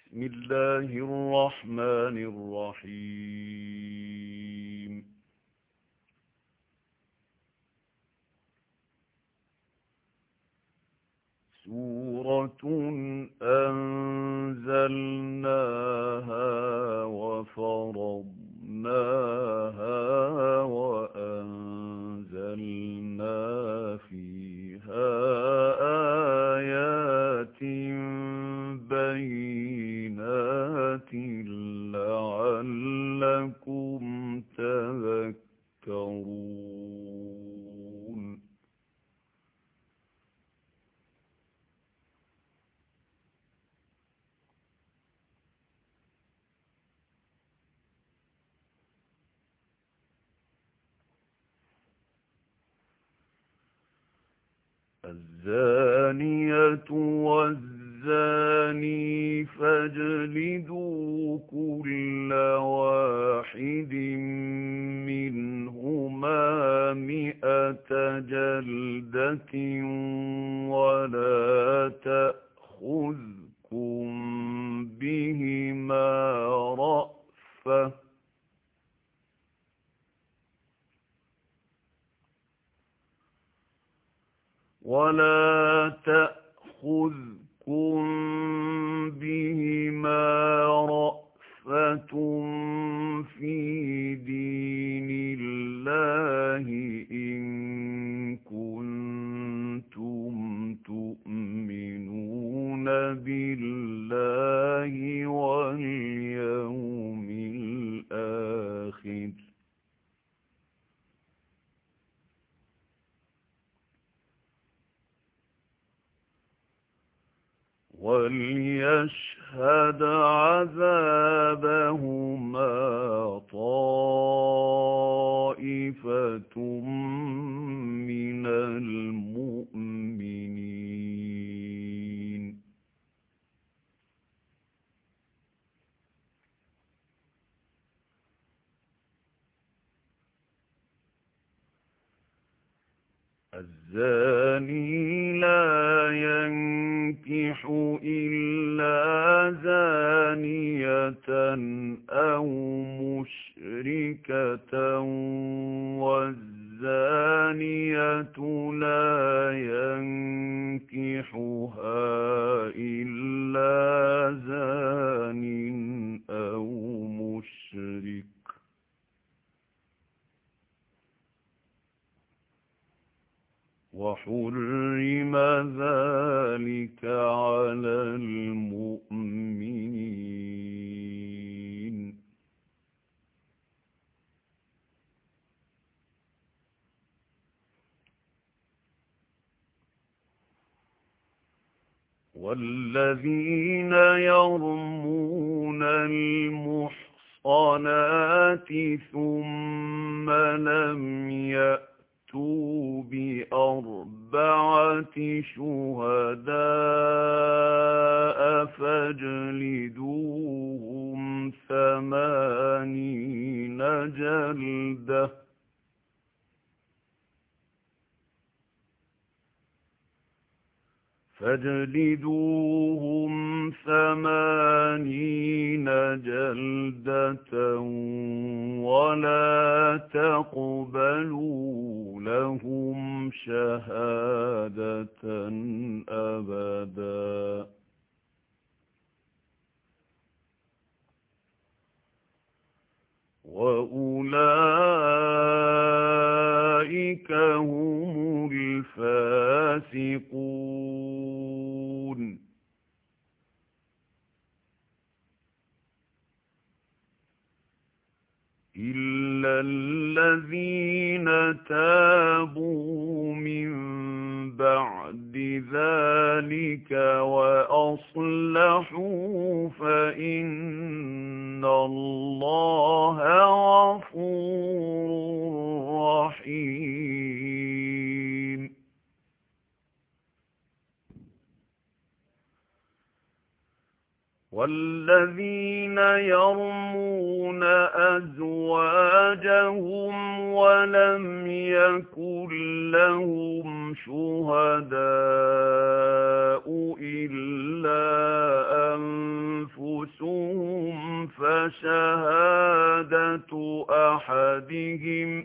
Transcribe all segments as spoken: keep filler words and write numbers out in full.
بسم الله الرحمن الرحيم. سورة أنزلناها وفرضناها وأنزلنا فيها آيات بينات لعلكم تذكرون. الزانية والزاني فاجلدوا كل واحد منهما مئة جلدة ولا تأخذكم بهما رأفة ولا تأخذكم بهما رأفة في دين الله إن كنتم تؤمنون بالله واليوم الآخر. وليشهد عذابهما طائفة من المؤمنين. الزاني لا ينكح إلا زانية أو مشركة والزانية لا ينكحها إلا زان أو مشرك وحرم ذلك على المؤمنين. والذين يرمون المحصنات ثم لم يأتوا بأربعة شهداء فاجلدوهم ثمانين جلدة فاجلدوهم ثمانين جلدة ولا تقبلوا لهم شهادة أبدا وأولئك هم الفاسقون. إلا الذين تابوا من بعد ذلك وأصلحوا فإن الله غفور رحيم. والذين يرمون أزواجهم ولم يكن لهم شهداء إلا أنفسهم فشهادة أحدهم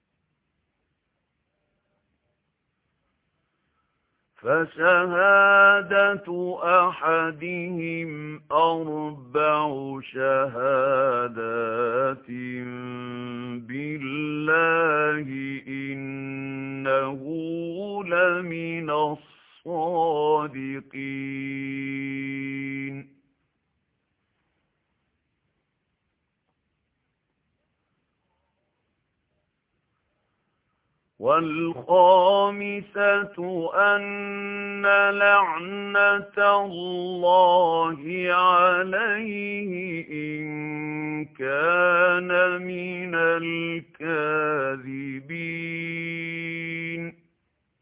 فشهادة أحدهم أربع شهادات بالله إنه لمن الصادقين. والخامسة أن لعنة الله عليه إن كان من الكاذبين.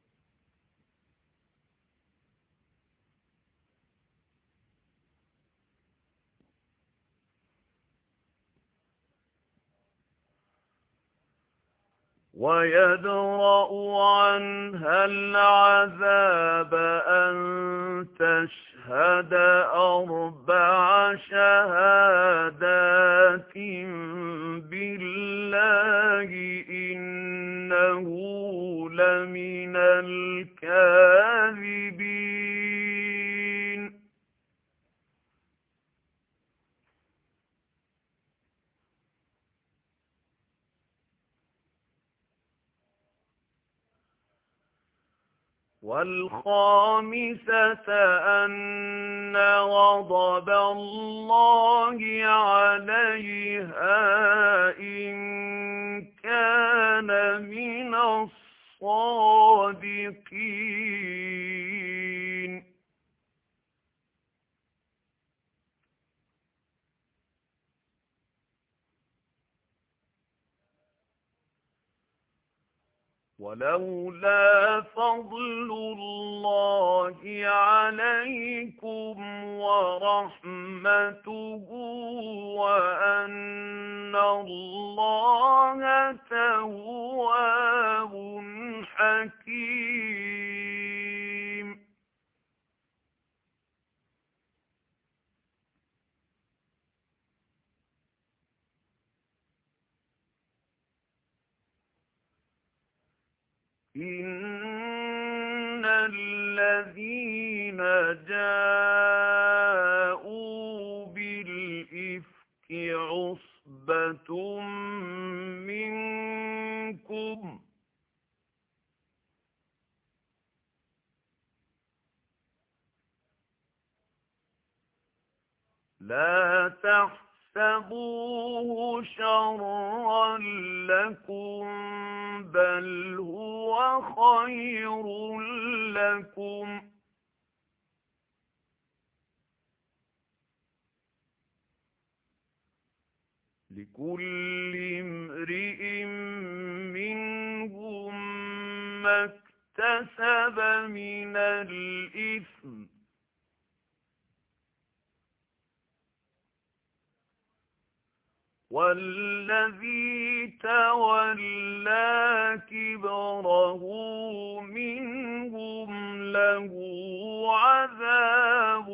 ويدرأ عنها العذاب أن تشهد أربع شهادات بالله إنه لمن الكاذبين. والخامسة أن غضب الله عليها إن كان من الصادقين. ولولا فضل الله عليكم ورحمته وأن الله تواب حكيم. إن الذين جاءوا بالإفك عصبة منكم لا تحسبوه شرا لكم بل هو خير لكم لكل امرئ منهم ما اكتسب من الإثم والذي تولى كبره منهم له عذاب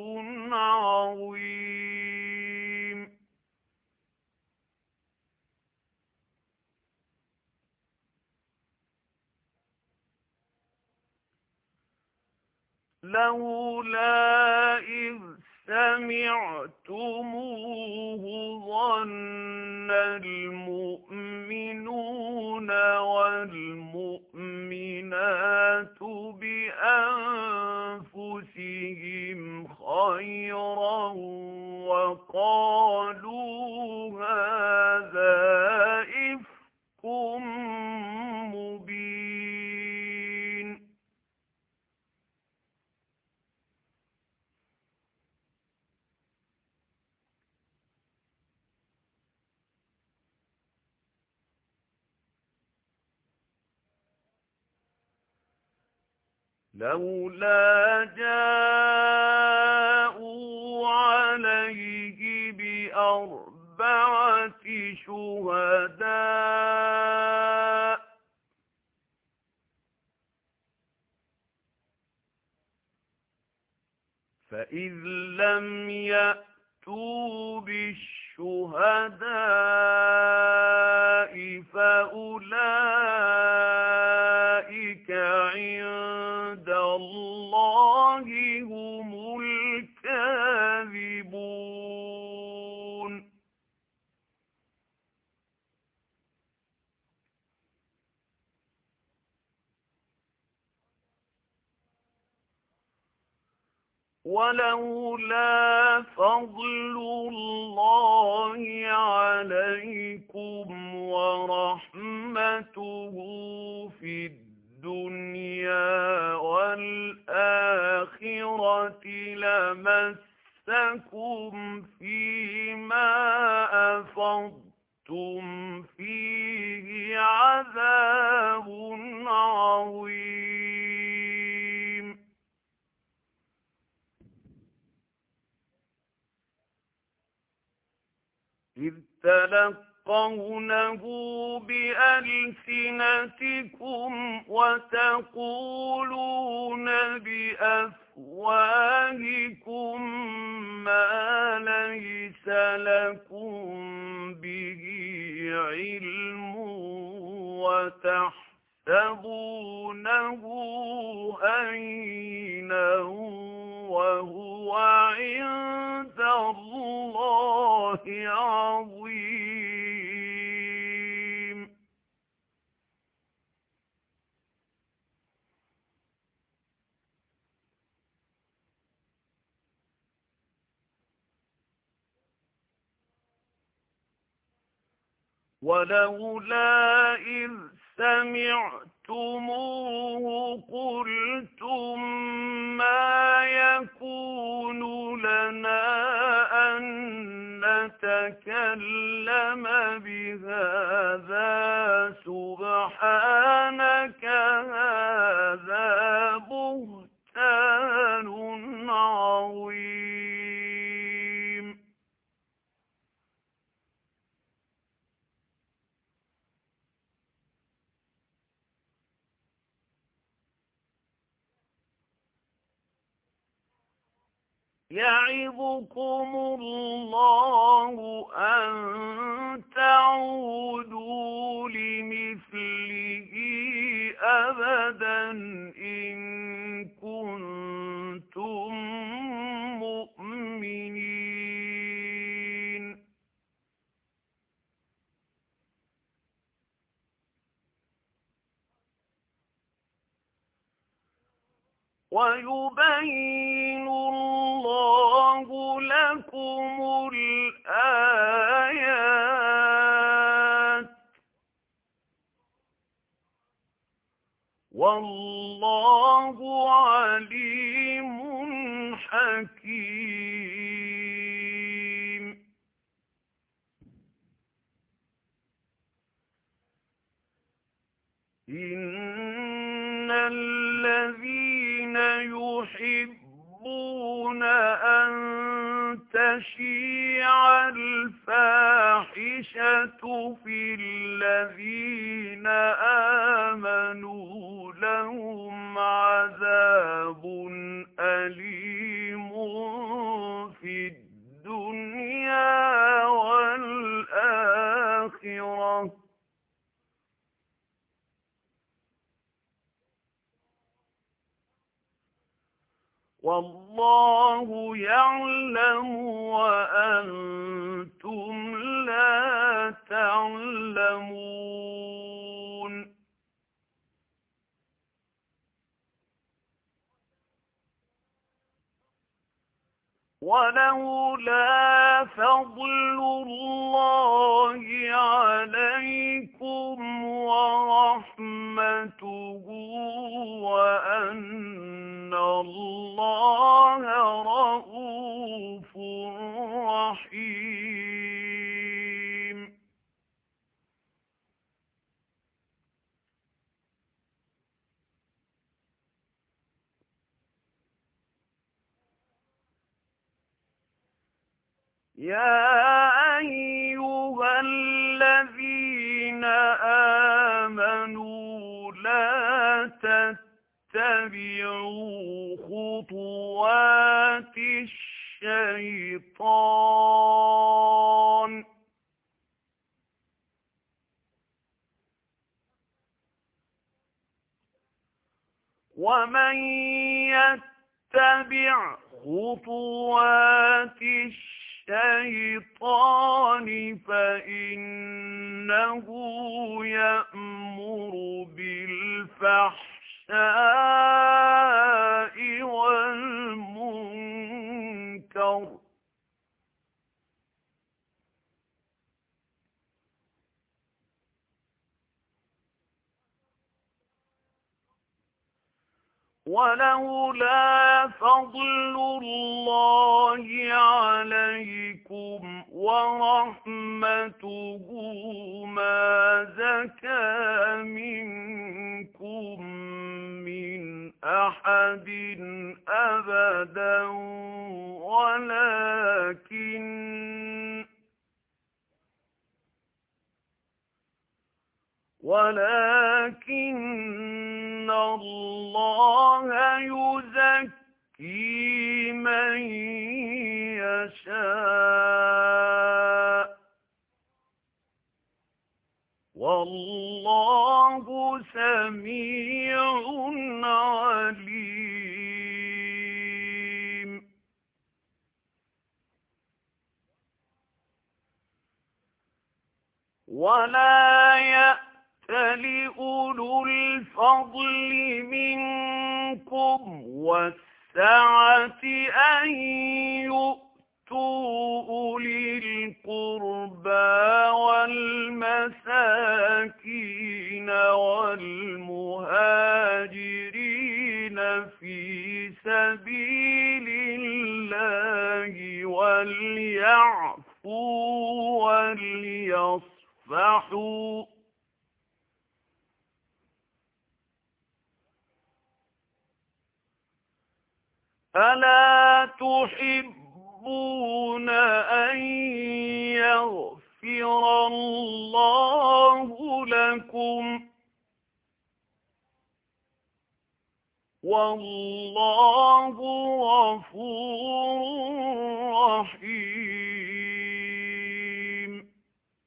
عظيم. لولا إذ سمعتموه ظن المؤمنون والمؤمنات بأنفسهم خيرا وقالوا هذا إفك مبين. لولا جاءوا عليه بِأَرْبَعَةِ شُهَدَاءَ ۚ فَإِذْ لَمْ يَأْتُوا بِالشُّهَدَاءِ فَأُولَٰئِكَ عِندَ اللَّهِ هُمُ الْكَاذِبُونَ. وَلَوْلَا فَضْلُ اللَّهِ عَلَيْكُمْ وَرَحْمَتُهُ فِي الدُّنْيَا وَالْآخِرَةِ لَمَسَّكُمْ فِيمَا أَفَضْتُمْ فِيهِ عَذَابٌ عَظِيمٌ. إِذْ تَلَقَّوْنَهُ بِأَلْسِنَتِكُمْ وَتَقُولُونَ بِأَفْوَاهِكُم مَّا لَيْسَ لَكُم بِهِ عِلْمٌ وَتَحْسَبُونَهُ هَيِّنًا وَهُوَ عِندَ اللَّهِ عَظِيمٌ. وَلَوْلَا إِذْ سَمِعْتُمُوهُ قُلْتُم مَّا يَكُونُ لَنَا أَن نَّتَكَلَّمَ بِهَٰذَا سُبْحَانَكَ هَٰذَا بُهْتَانٌ عَظِيمٌ. يَعِظُكُمُ اللَّهُ أَن تَعُودُوا لِمِثْلِهِ أَبَدًا إِن كُنتُم مُّؤْمِنِينَ. وَيُبَيِّنُ اللَّهُ لَكُمُ الْآيَاتِ ۚ وَاللَّهُ عَلِيمٌ حَكِيمٌ. إِنَّ الَّذِينَ يُحِبُّونَ أَن تَشِيعَ الْفَاحِشَةُ فِي الَّذِينَ آمَنُوا لَهُمْ عَذَابٌ أَلِيمٌ فِي الدُّنْيَا وَالْآخِرَةِ. وَاللَّهُ يَعْلَمُ وَأَنتُمْ لَا تَعْلَمُونَ. وَلَوْلَا فَضْلُ اللَّهِ عَلَيْكُمْ وَرَحْمَتُهُ وَأَنَّ اللَّهَ رَءُوفٌ رَّحِيمٌ. يَا تتبعوا خطوات الشيطان ومن يتبع خطوات الشيطان فإنه يأمر بالفحشاء والمنكر ولولا فضل الله عليكم ورحمته ما زكى منكم من أحد أبدا ولكن ولكن الله يزكي من يشاء والله سميع عليم ولا يأتل أولو الفضل منكم والسعة أن يؤتوا أولي القربى والمساكين والمهاجرين في سبيل الله وليعفوا وليصفحوا ألا تحبون أن يغفر الله لكم والله غفور رحيم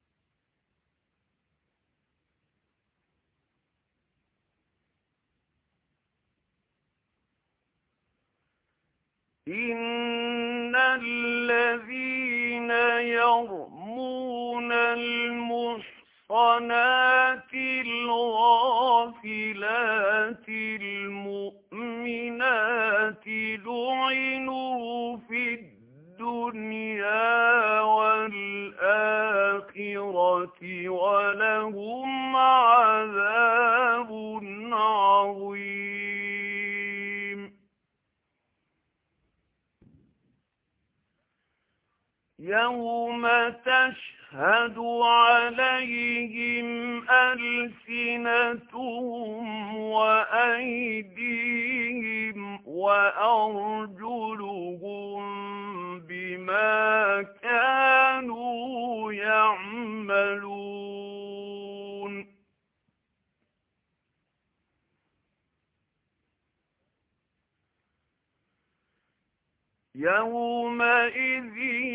إن الذين يرمون المحصنات الغافلات المؤمنات لعنوا في الدنيا والآخرة ولهم عذاب عظيم يوم تشهد عليهم ألسنتهم وأيديهم وأرجلهم بما كانوا يعملون يومئذ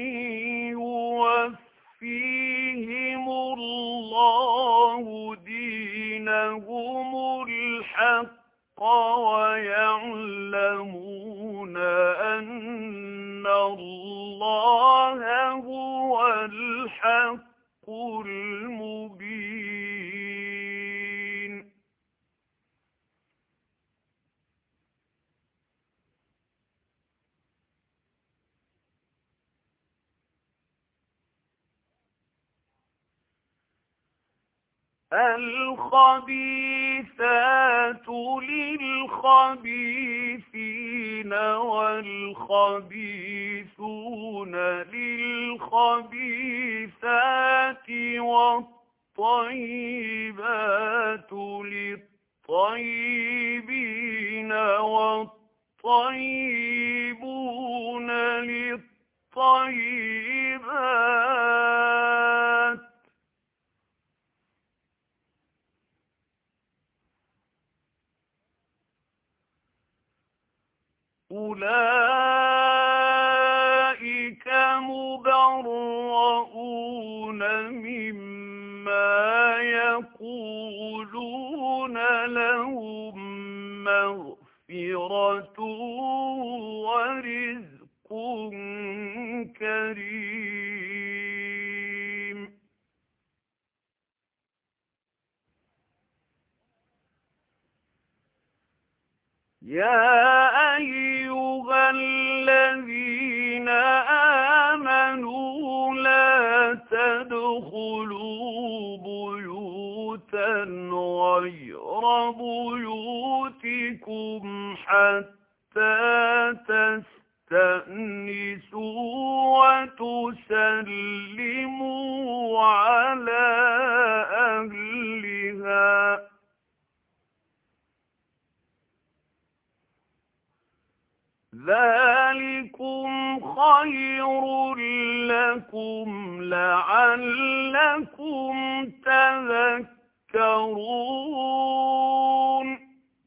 يوفيهم الله دينهم الحق ويعلمون أن الله هو الحق المبين الخبيثات للخبيثين والخبيثون للخبيثات والطيبات للطيبين والطيبون للطيبات تدخلوا بيوتا غير بيوتكم حتى تستأنسوا وتسلموا على أهلها ذلكم خير لكم لعلكم تذكرون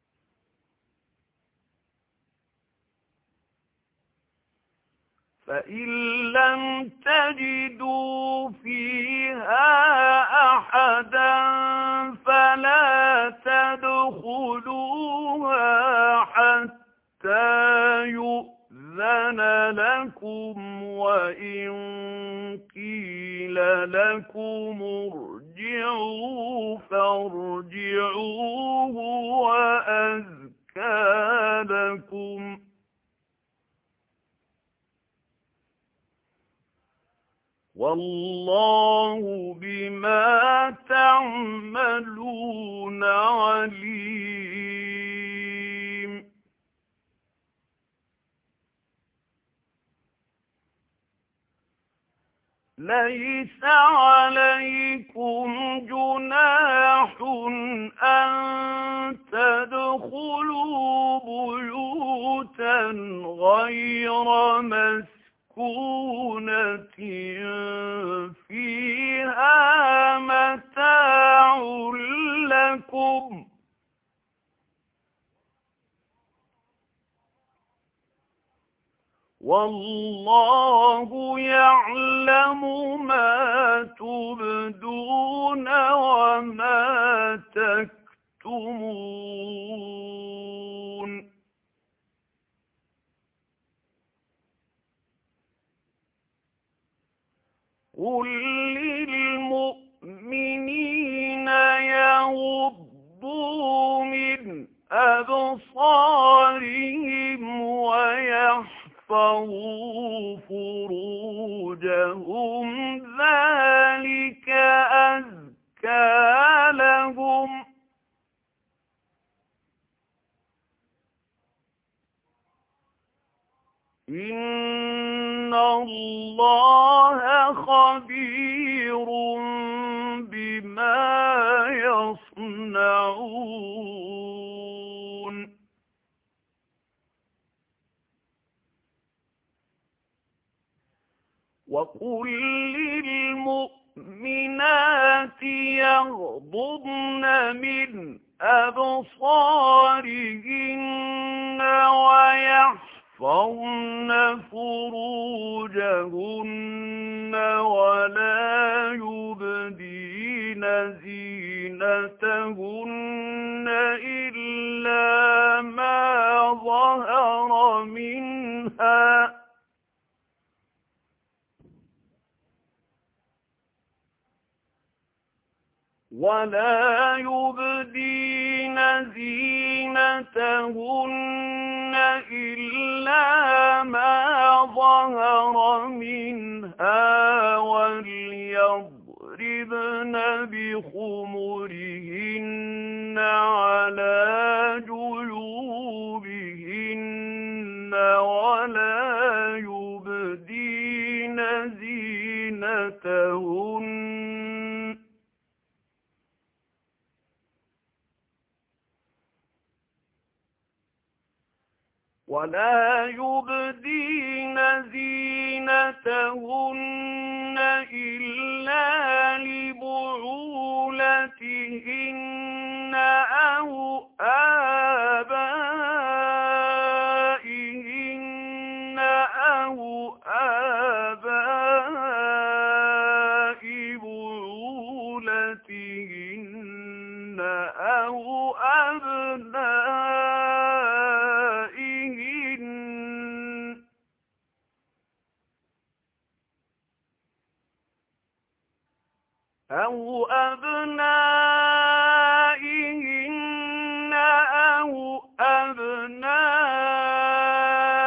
فإن لم تجدوا فيها أحدا فلا تدخلوها حتى يؤذن لكم وإن قيل لكم ارجعوا فارجعوا هو أزكى لكم والله بما تعملون عليم ليس عليكم جناح أن تدخلوا بيوتا غير مسكونة فيها متاع لكم والله يعلم ما تبدون وما تكتمون قل للمؤمنين يغضوا من أبصارهم ويحفظوا فروجهم ذلك أزكى لهم إن الله خبير بما يصنعون وقل للمؤمنات يغضضن من أبصارهن ويحفظن فروجهن ولا يبدين زينتهن إلا ما ظهر منها ولا يبدين زينتهن إلا ما ظهر منها وليضربن بخمرهن على جيوبهن ولا يبدين زينتهن ولا يبدين زينتهن إلا لبعولتهن أو آبائهن أو آباء بعولتهن أو أبنائهن أو أبنائهن أو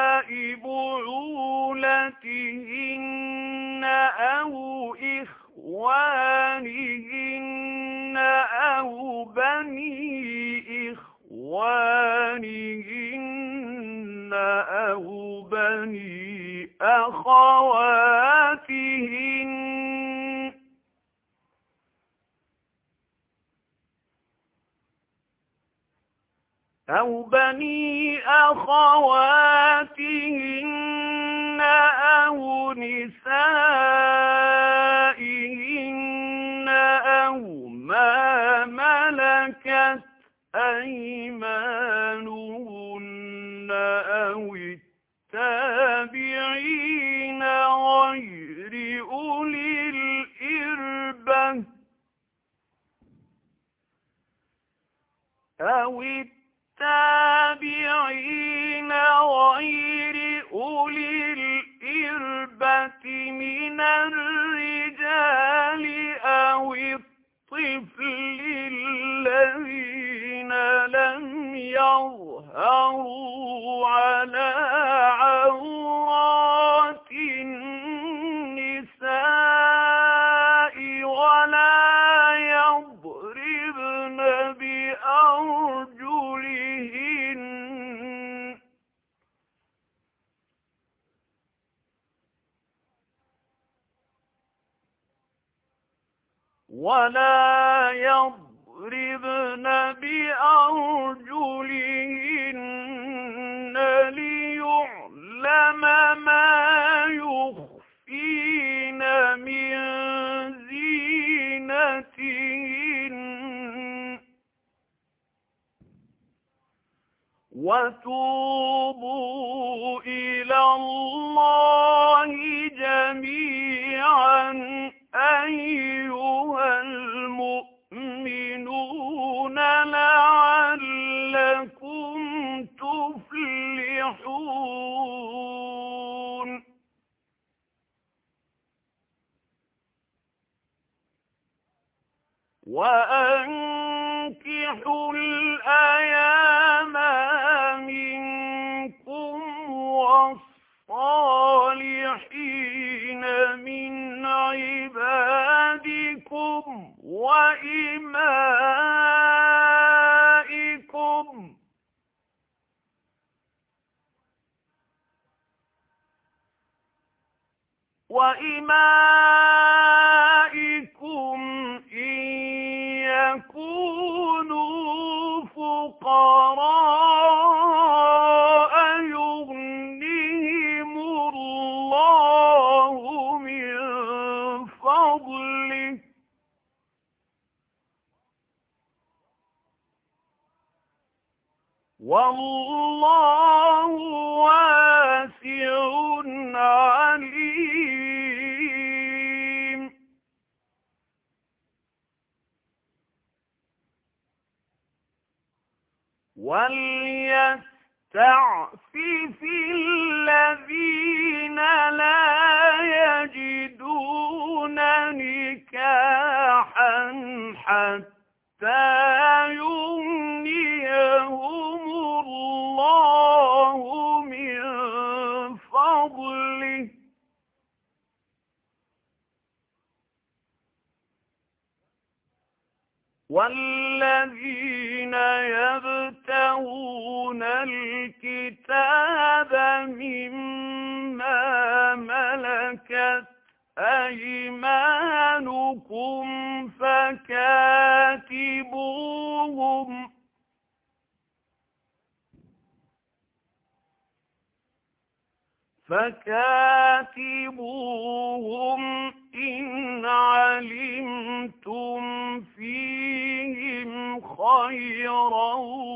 أبناء بعولتهن أو إخوانهن إخوانهن أو بني إخوانهن أو بني أخواتهن أو بني أخواتهن أو نسائهن أو ما ملكت أيمانهن أو التابعين غير أولي الإربة أو التابعين غير أولي الإربة من الرجال أو الطفل الذين لم يظهروا على عورات النساء ولا يضربن بأرجلهن ولا يضربن بأرجلهن ليعلم ما يخفين من زينتهن وتوبوا إلى الله جميعا أيها المؤمنون لعلكم تفلحون. وأنكحوا الأيام منكم والصالحين من عبادكم وإمائكم وإمائكم إن يكونوا فقراء يغنيهم الله من فضله والله واسع عليم. وليستعفف الذين لا يجدون نكاحا حتى يغنيهم الله من فضله والذين يبتغون الكتاب مما ملكت أيمانكم فكاتبوهم فكاتبوهم إن علمتم فيهم خيرا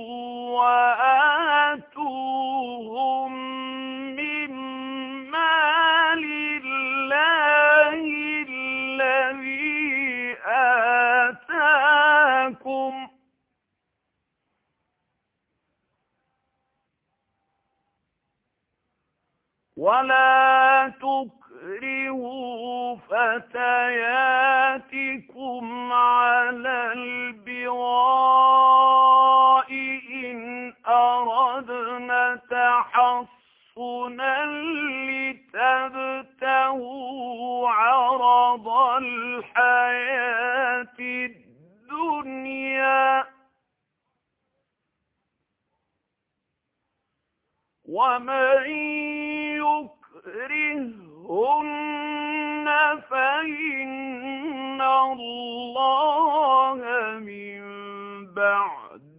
وآتوهم من مال الله الذي آتاكم ولا تكرهوا فتياتكم على البغاء إن أردنا تحصنا لتبتغوا عرض الحياة الدنيا ومن يكرههن فإن الله من بعد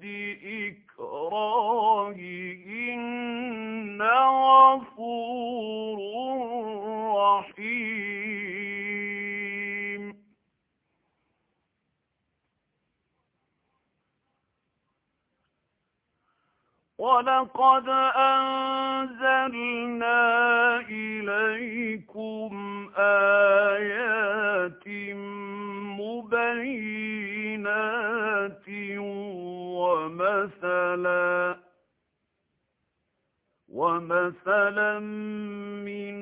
إكراههن غفور رحيم. ولقد أنزلنا إليكم آيات مبينات ومثلا ومثلا من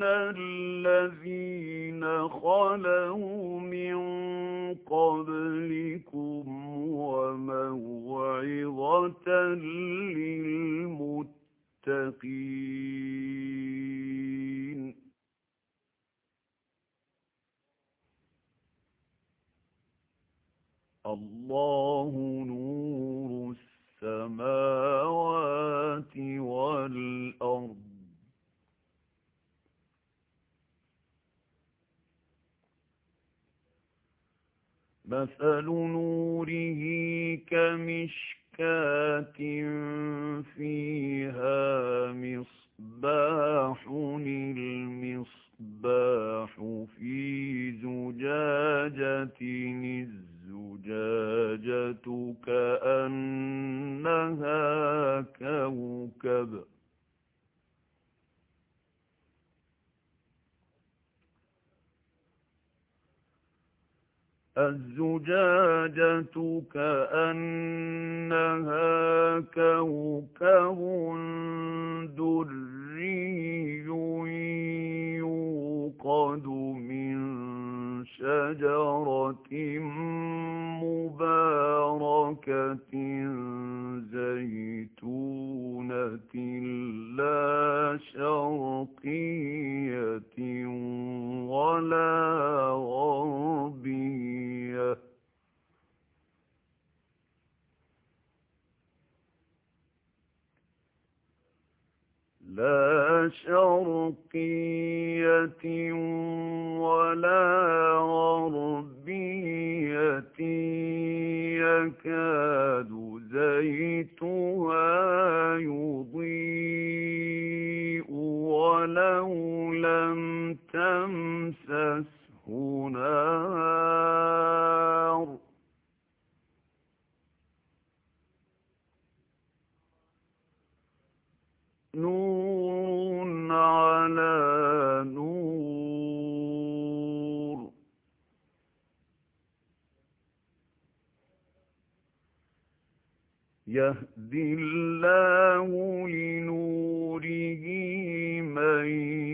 الذين خلوا من قبلكم وموعظة للمتقين. الله نور السماوات والأرض مثل نوره كمشكاة فيها مصباح المصباح في زجاجة الزجاجة كأنها كوكب الزجاجة كأنها كوكب دري يوقد من شجرة مباركة زيتونة لا شرقية ولا غربية لا شرقية ولا غربية يكاد زيتها يضيء ولو لم تمسسه نار نور على نور يهدي الله لنوره من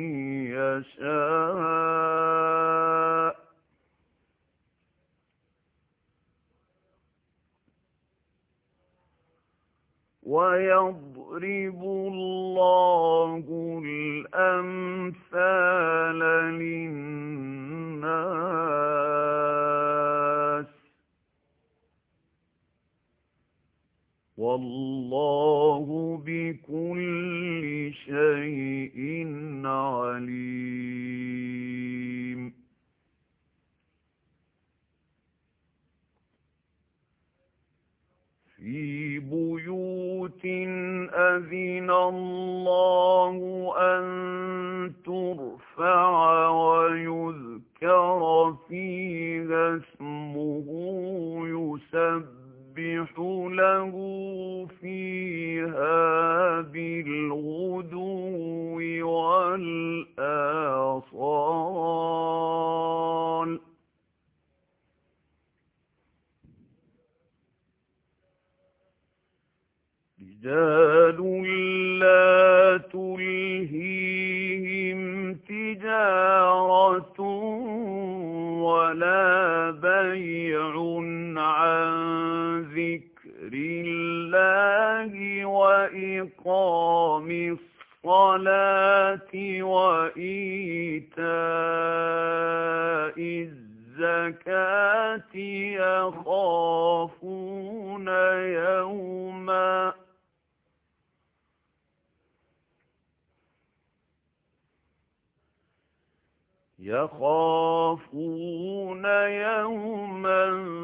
يشاء ويضرب الله الأمثال للناس والله بكل شيء عليم. في بيوت أذن الله أن ترفع ويذكر فيها اسمه يسبح له فيها بالغدو والآصال رجال لا تلهيهم تجارة ولا بيع عن ذكر الله وإقام الصلاة وإيتاء الزكاة يخافون يوما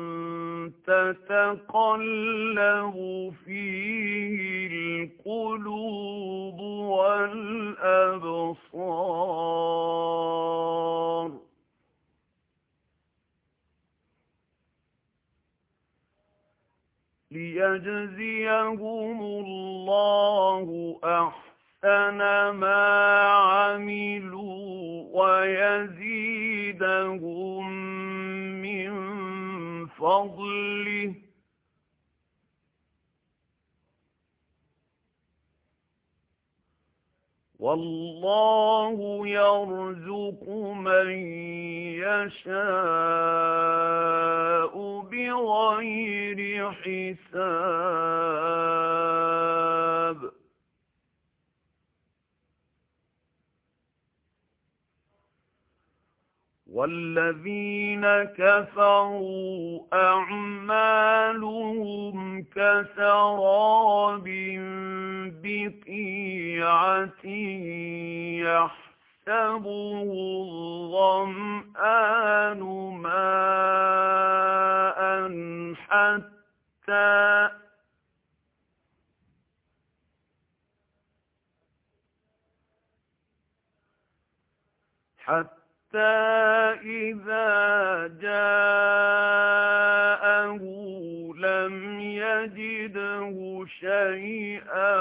تتقلب فيه القلوب والأبصار ليجزيهم الله أحسن ما عملوا ويزيدهم من فضله والله يرزق من يشاء بغير حساب والذين كفروا أعمالهم كسراب بقيعة يحسبه الظمآن ماء حتى حتى إذا جاءه لم يجده شيئا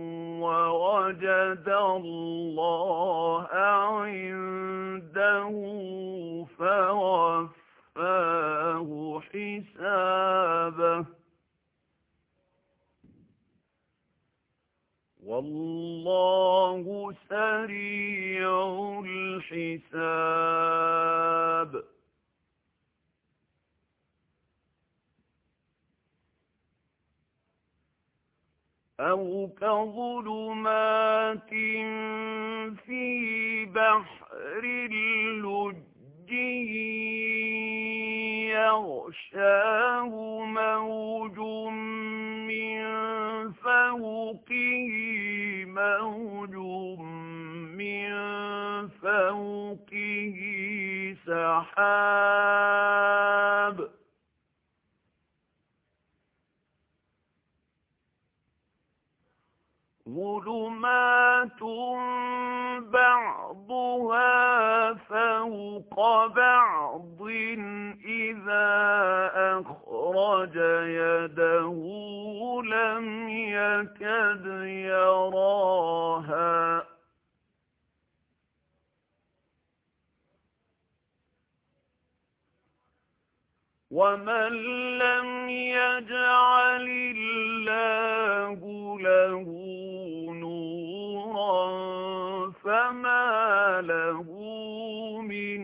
ووجد الله عنده فوفاه حسابه والله سريع الحساب أو كظلمات في بحر اللجي يغشاه موج من فوقه موج من فوقه سحاب ظلمات بعضها فوق بعض إذا أخرج يده لم يكد يراها ومن لم يجعل الله له نورا فما له من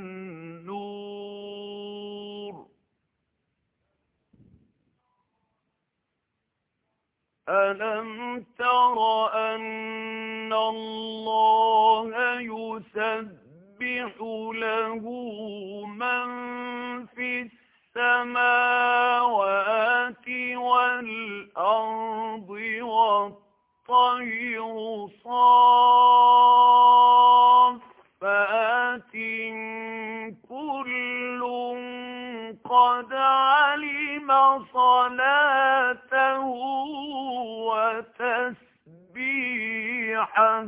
نور ألم تر أن الله يسبح له من في السماوات والأرض والطير صافات كل قد علم صلاته وتسبيحه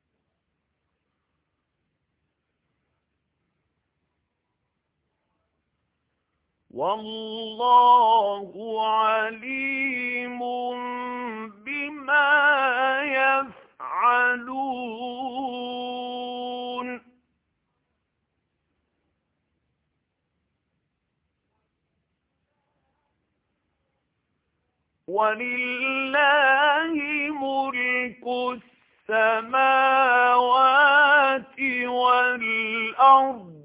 والله عليم بما يفعلون ولله ملك السماوات والأرض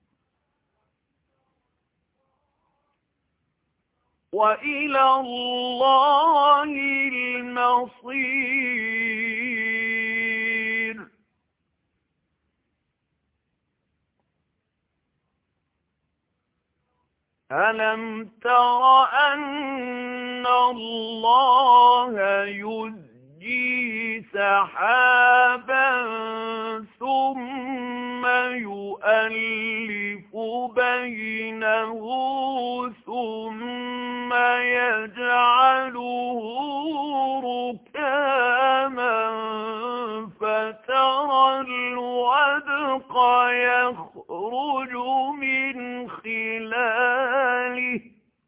وإلى الله المصير ألم تر أن الله يزجي سحابا ثم ثُمَّ يُؤَلِّفُ بَيْنَهُ ثُمَّ يَجْعَلُهُ رُكَامًا فَتَرَى الْوَدْقَ يَخْرُجُ مِنْ خِلَالِهِ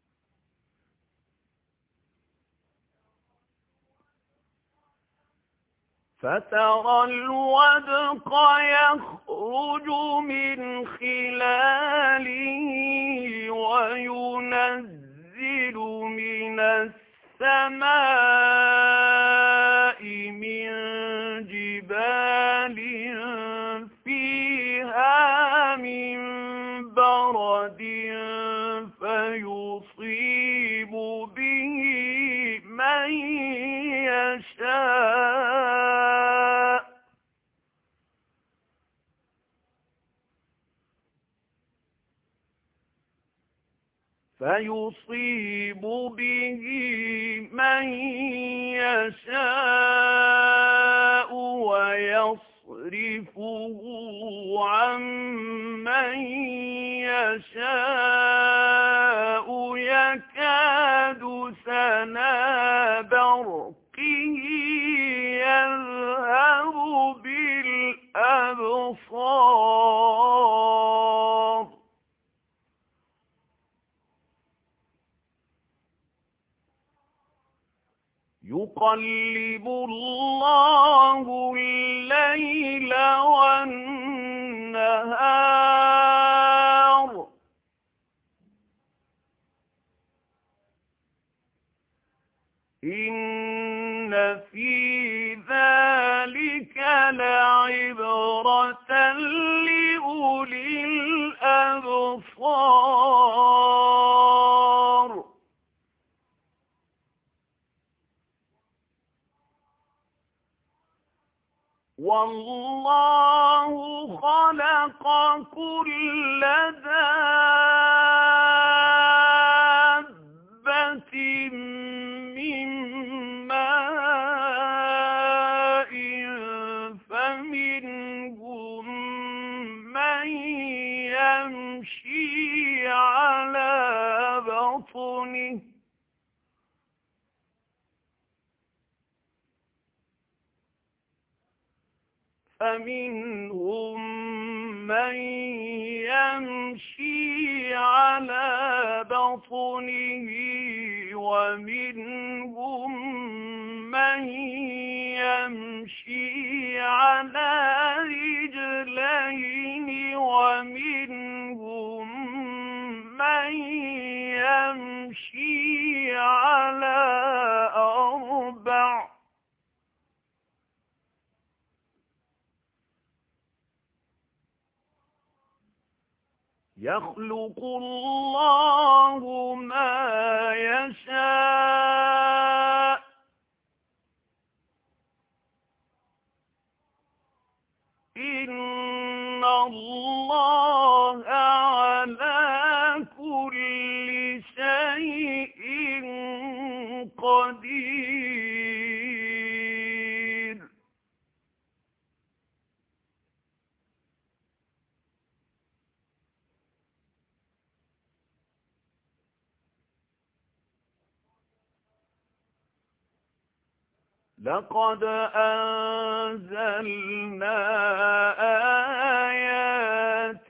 فترى الودق يخرج من خلاله وينزل من السماء من جبال فيها من برد فيصيب به من يشاء فيصيب به من يشاء ويصرفه عن من يشاء يكاد سنا برقه يذهب بالأبصار يقلب الله الليل والنهار إن في ذلك لعبرة لأولي الأبصار والله خلق كل دابة من ماء فمنهم من يمشي على بطنه فمنهم من يمشي على بطنه ومنهم من يمشي على رجلين ومنهم من يمشي على أربع يخلق الله ما يشاء إن الله على كل شيء قدير لقد أنزلنا آيات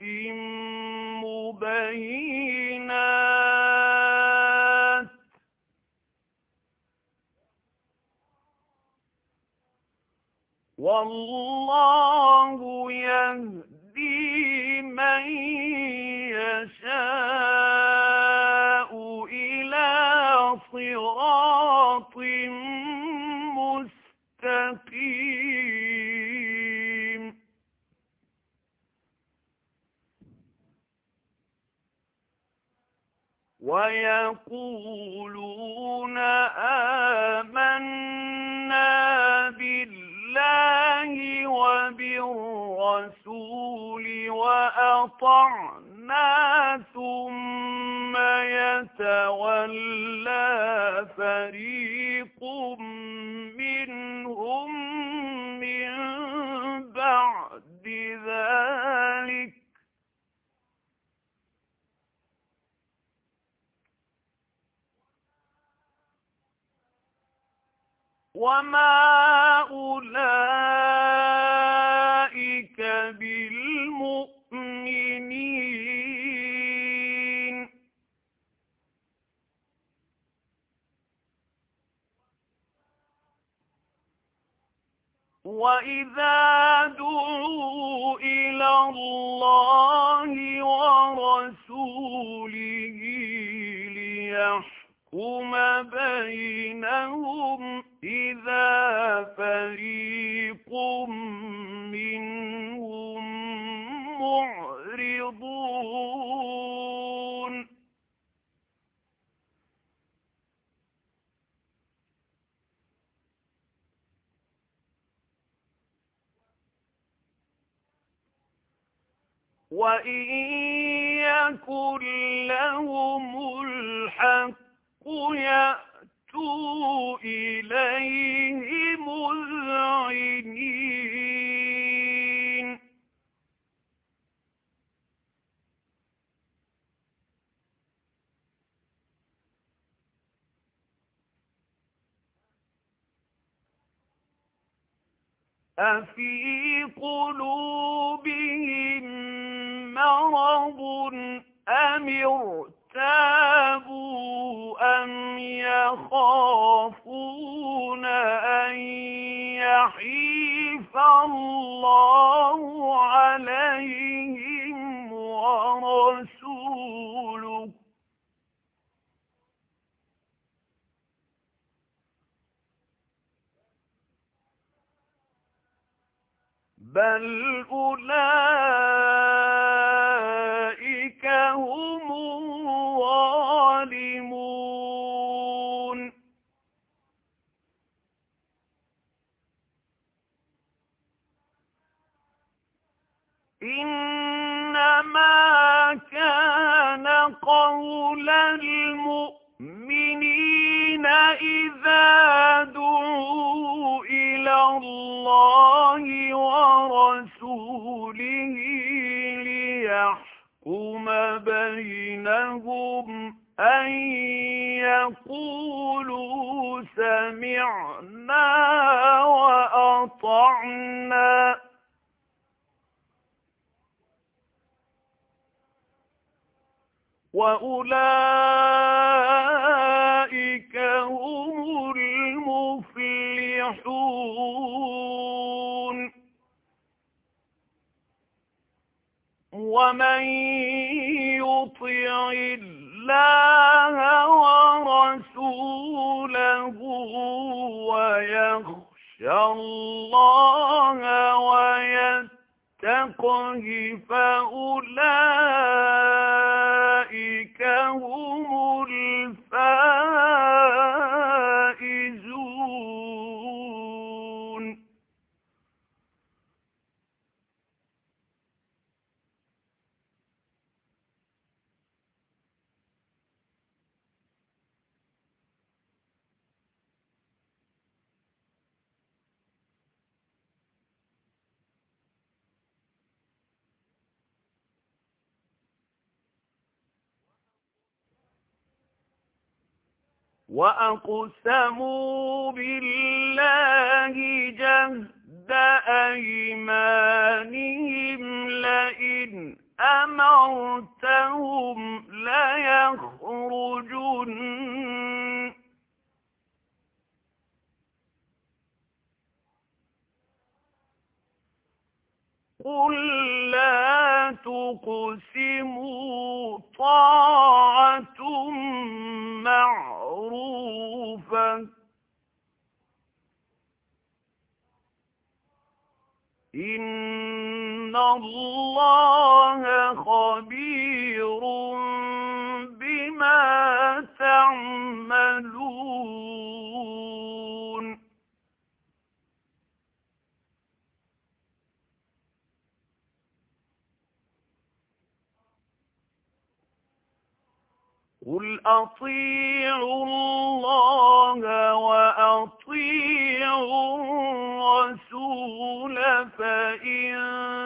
مبينات والله يهدي من يشاء إلى صراط مستقيم ويقولون آمنا بالله وبالرسول وأطعنا ثم يتولى فريق منهم من بعد ذلك وما أولئك بالمؤمنين. وإذا دعوا إلى الله ورسوله ليحكم بينهم إذا فريق منهم معرضون. وإن يكن لهم الحق يأتوا إليه مذعنين. أفي قلوبهم مرض أم ارتابوا أم يخافون أن يحيف الله عليهم ورسوله. بل أولئك هم الظالمون. إنما كان قول المؤمنين إذا دعوا إلى الله ورسوله ليحكم بينهم أن يقولوا سمعنا وأطعنا وأولئك هم المفلحون. ومن يطع الله ورسوله ويخشى الله ويتقه فأولئك هم الفائزون. وأقسموا بالله جهد أيمانهم لئن أمرتهم ليخرجن. قل لا تقسموا طاعة معروفة إن الله خبير بما تعملون. قل أطيعوا الله وأطيعوا الرسول فإن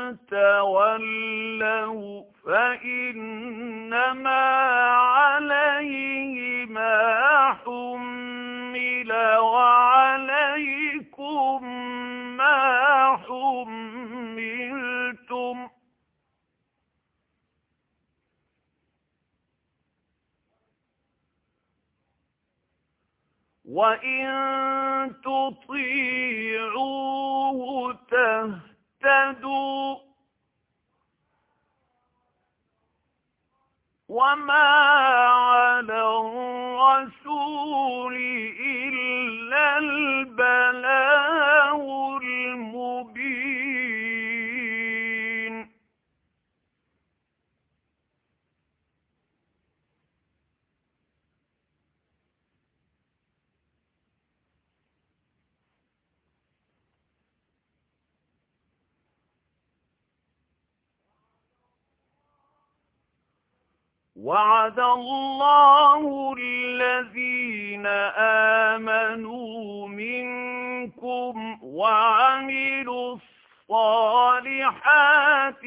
تولوا فإنما عليه ما حمل وعليكم وَإِن تُطِيعُوهُ تَهْتَدُوا وَمَا عَلَى الرَّسُولِ إِلَّا الْبَلَاغُ الْمُبِينُ وَعَدَ اللَّهُ الَّذِينَ آمَنُوا مِنكُمْ وَعَمِلُوا الصَّالِحَاتِ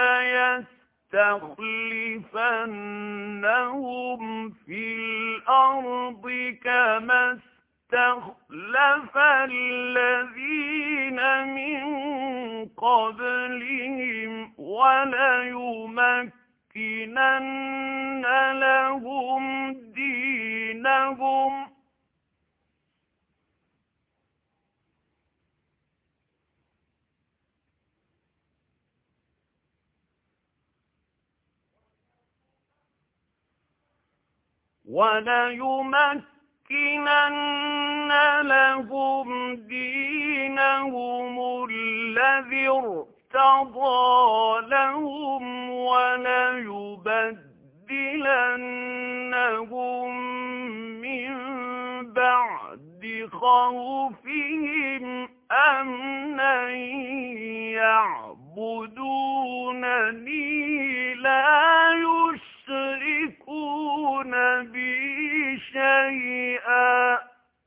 لَيَسْتَخْلِفَنَّهُمْ فِي الْأَرْضِ كَمَا اسْتَخْلَفَ الَّذِينَ مِن قَبْلِهِمْ وَلَيُمَكِّنَنَّ لَكِنَنَّ لَهُمْ دِينَهُمْ وَلَيُمَكِّنَنَّ لَهُمْ دِينَهُمُ الَّذِي ارْتَضَىٰ لَهُمْ وَلَيُبَدِّلَنَّهُم مِّن بَعْدِ خَوْفِهِمْ أَمْنًا يَعْبُدُونَنِي لَا يُشْرِكُونَ بِي شَيْئًا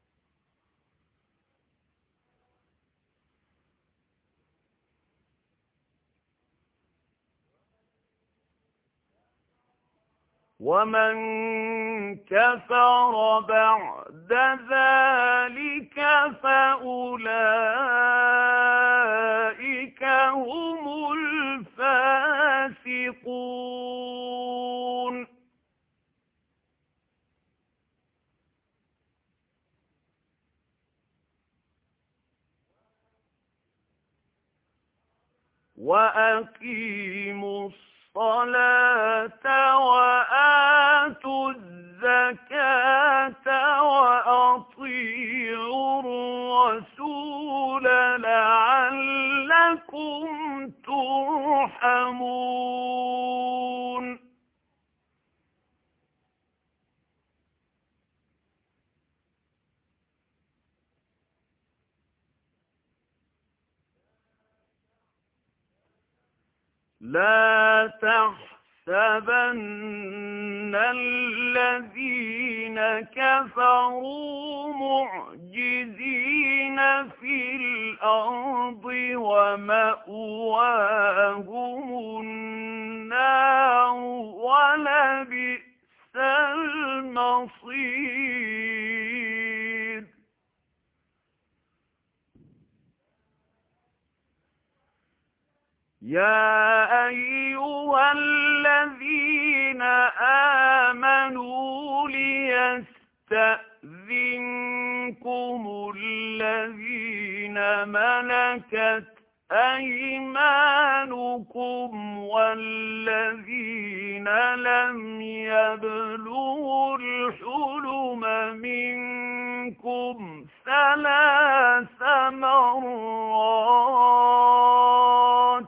وَمَن كَفَرَ بَعْدَ ذَلِكَ فَأُولَئِكَ هُمُ الْفَاسِقُونَ وَأَقِيمُوا الصَّلَاةَ وَآتُوا الزَّكَاةَ وَأَطِيعُوا الرَّسُولَ لَعَلَّكُمْ تُرْحَمُونَ لَا تَحْسَبَنَّ الَّذِينَ كَفَرُوا مُعْجِزِينَ فِي الْأَرْضِ وَمَأْوَاهُمُ النَّارُ وَلَبِئْسَ الْمَصِيرُ يَا أَيُّهَا الَّذِينَ آمَنُوا لِيَسْتَأْذِنكُمُ الَّذِينَ مَلَكَتْ أَيْمَانُكُمْ وَالَّذِينَ لَمْ يَبْلُغُوا الْحُلُمَ مِنكُمْ ثَلَاثَ مَرَّاتٍ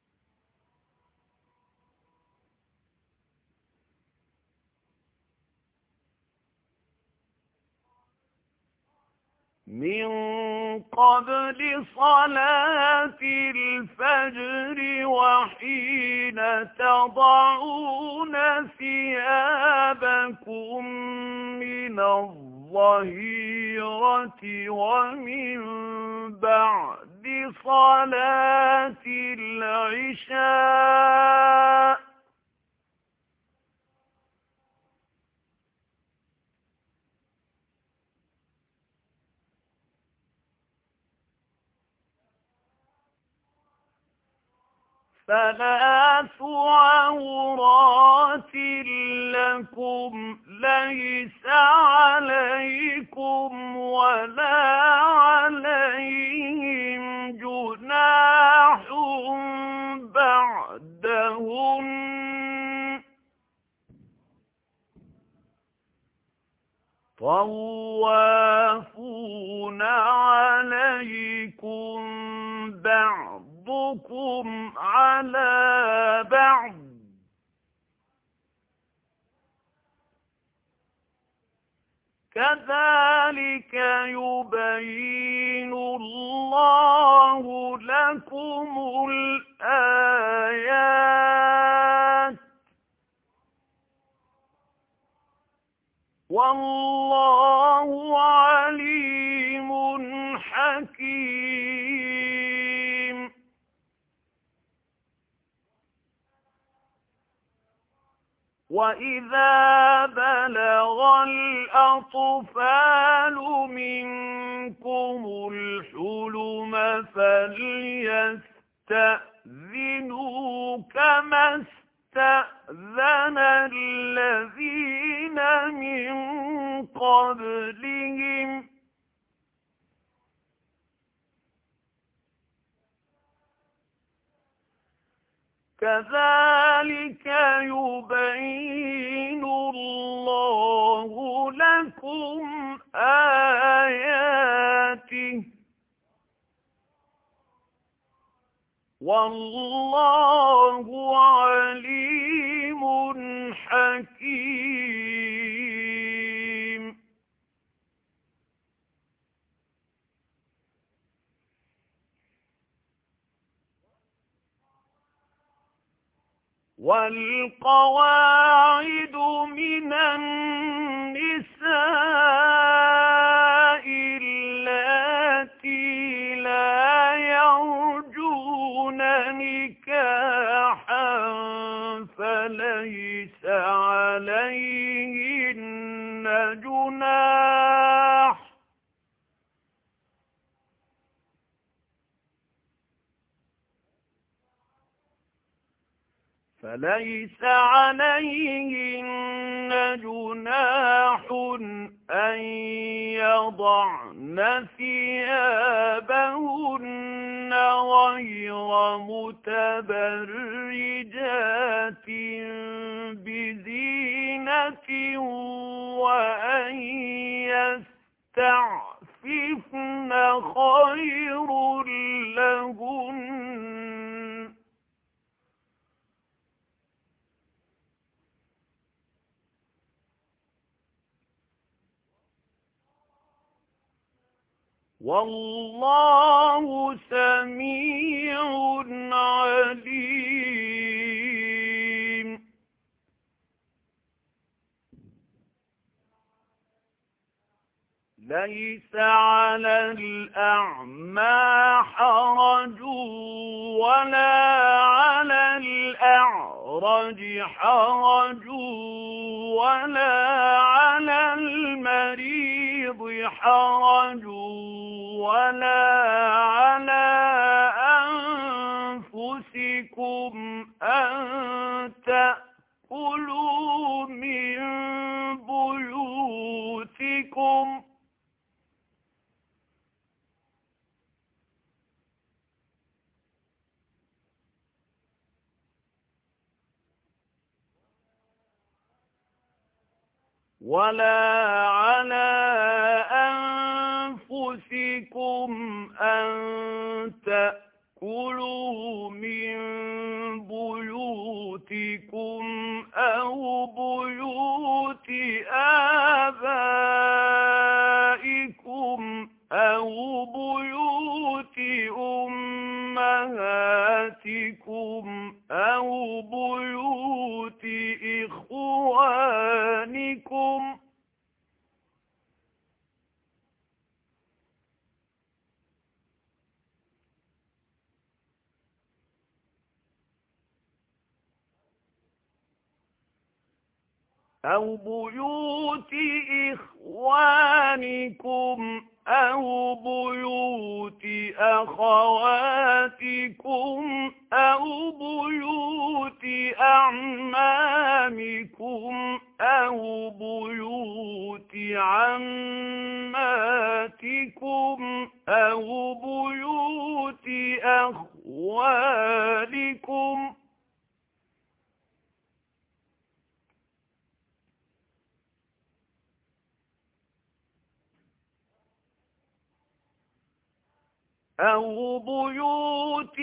مِنْ قَبْلِ صَلَاةِ الْفَجْرِ وَحِينَ تَضَعُونَ ثِيَابَكُمْ مِنَ الظَّهِيرَةِ وَمِنْ بَعْدِ صَلَاةِ الْعِشَاءِ ثَلَاثُ عَوْرَاتٍ لَكُمْ لَيْسَ عَلَيْكُمْ طوافون عليكم بعضكم على بعض كذلك يبين الله لكم الآيات والله عليم حكيم. وَإِذَا بَلَغَ الْأَطْفَالُ مِنكُمُ الْحُلُمَ فَلْيَسْتَأْذِنُوا كَمَا اسْتَأْذَنَ الَّذِينَ مِن قَبْلِهِمْ كَذَلِكَ يُبَيِّنُ اللَّهُ لَكُمْ آيَاتِهِ وَاللَّهُ عَلِيمٌ حَكِيمٌ. وَالْقَوَاعِدُ مِنَ النِّسَاءِ اللَّاتِي لَا يَرْجُونَ نِكَاحًا فَلَيْسَ عَلَيْهِنَّ جُنَاحٌ فَلَيْسَ عَلَيْهِنَّ جُنَاحٌ أَن يَضَعْنَ ثِيَابَهُنَّ غَيْرَ مُتَبَرِّجَاتٍ بِزِينَةٍ وَأَن يَسْتَعْفِفْنَ خَيْرٌ لَّهُنَّ وَاللَّهُ سَمِيعٌ عَلِيمٌ. لَيْسَ عَلَى الْأَعْمَى حَرَجٌ وَلَا عَلَى الْأَعْرَجِ حَرَجٌ وَلَا عَلَى الْمَرِيضِ حَرَجٌ وَلَا عَلَى أَنفُسِكُمْ أَن تَأْكُلُوا مِن بُيُوتِكُمْ وَلَا عَلَى أَنفُسِكُمْ أَن تَأْكُلُوا مِن بُيُوتِكُمْ أَوْ بُيُوتِ آبَائِكُمْ أَوْ بُيُوتِ أُمَّهَاتِكُمْ أَوْ بُيُوتِ إِخْوَانِكُمْ أَوْ بُيُوتِ إِخْوَانِكُمْ أَوْ بُيُوتِ أَخَوَاتِكُمْ أَوْ بُيُوتِ أَعْمَامِكُمْ أَوْ بُيُوتِ عَمَّاتِكُمْ أَوْ بُيُوتِ أَخْوَالِكُمْ أو بيوت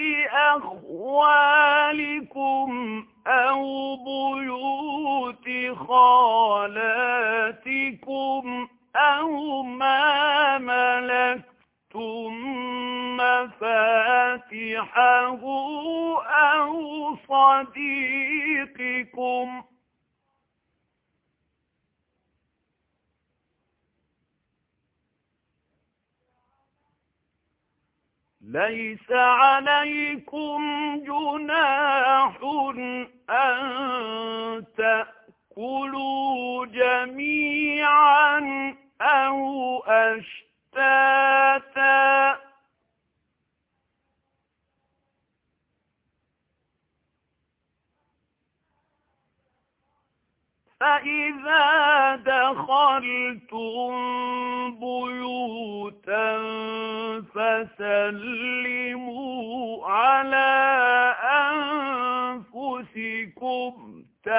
أخوالكم أو بيوت خالاتكم أو ما ملكتم مفاتحه أو صديقكم ليس عليكم جناح أن تأكلوا جميعا أو أشتاتا فإذا دخلتم بيوتا فسلموا على أنفسكم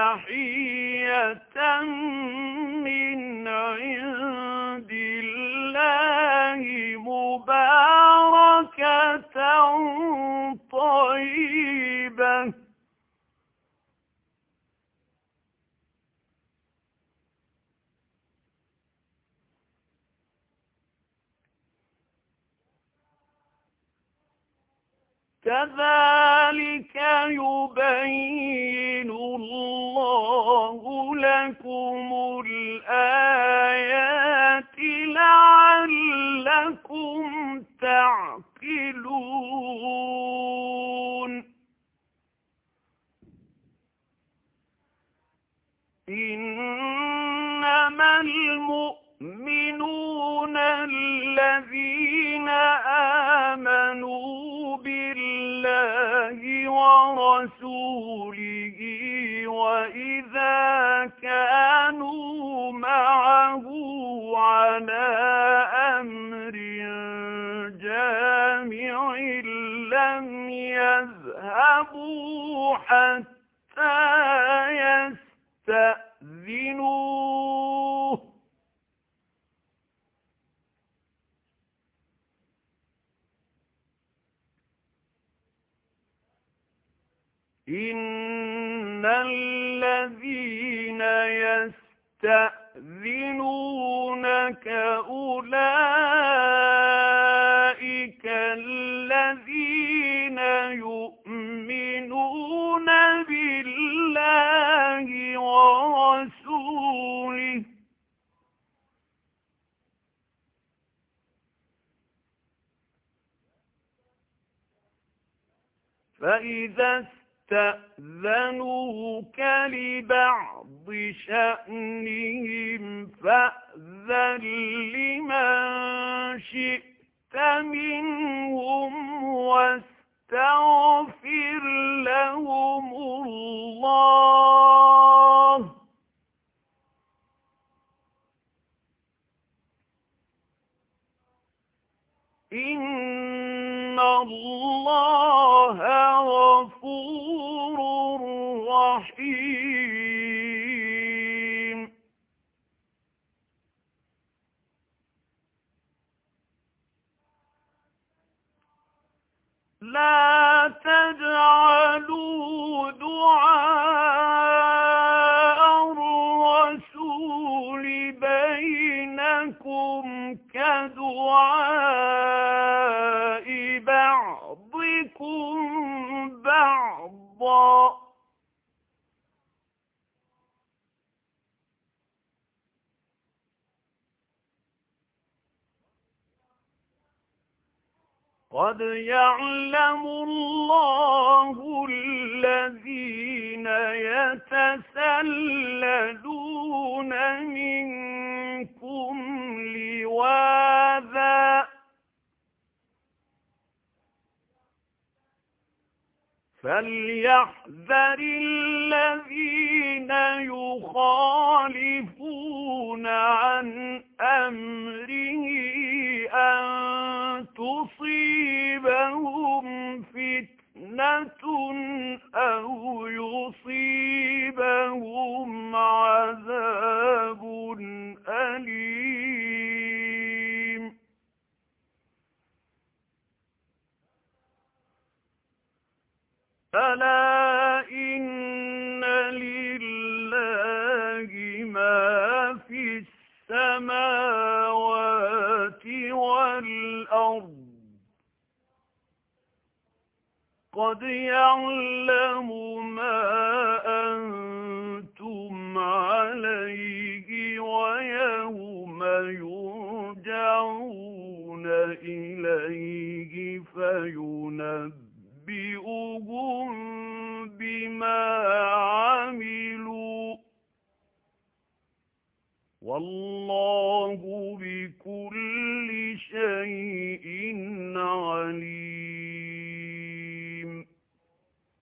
تحية من عند الله مباركة طيبة كذلك يبين الله لكم الآيات لعلكم تعقلون إنما المؤمنون الذين آمنوا بالله ورسوله وإذا كانوا معه على أمر جامع لم يذهبوا حتى يستأذنوه إن الذين يستأذنونك أولئك الذين يؤمنون بالله ورسوله فإذا استأذنوك لبعض شأنهم فأذن لمن شئت منهم واستغفر لهم الله إن الله غفور رحيم لا تجعلوا دعاء الرسول بينكم كدعاء بعضكم بعضا قد يعلم الله الذين يتسللون منكم لواذا فليحذر الذين يخالفون عن أمره أن تصيبهم فتنة أو يصيبهم عذاب أليم قد يعلم ما أنتم عليه ويوم يرجعون إليه فينبئهم بما عملوا والله بكل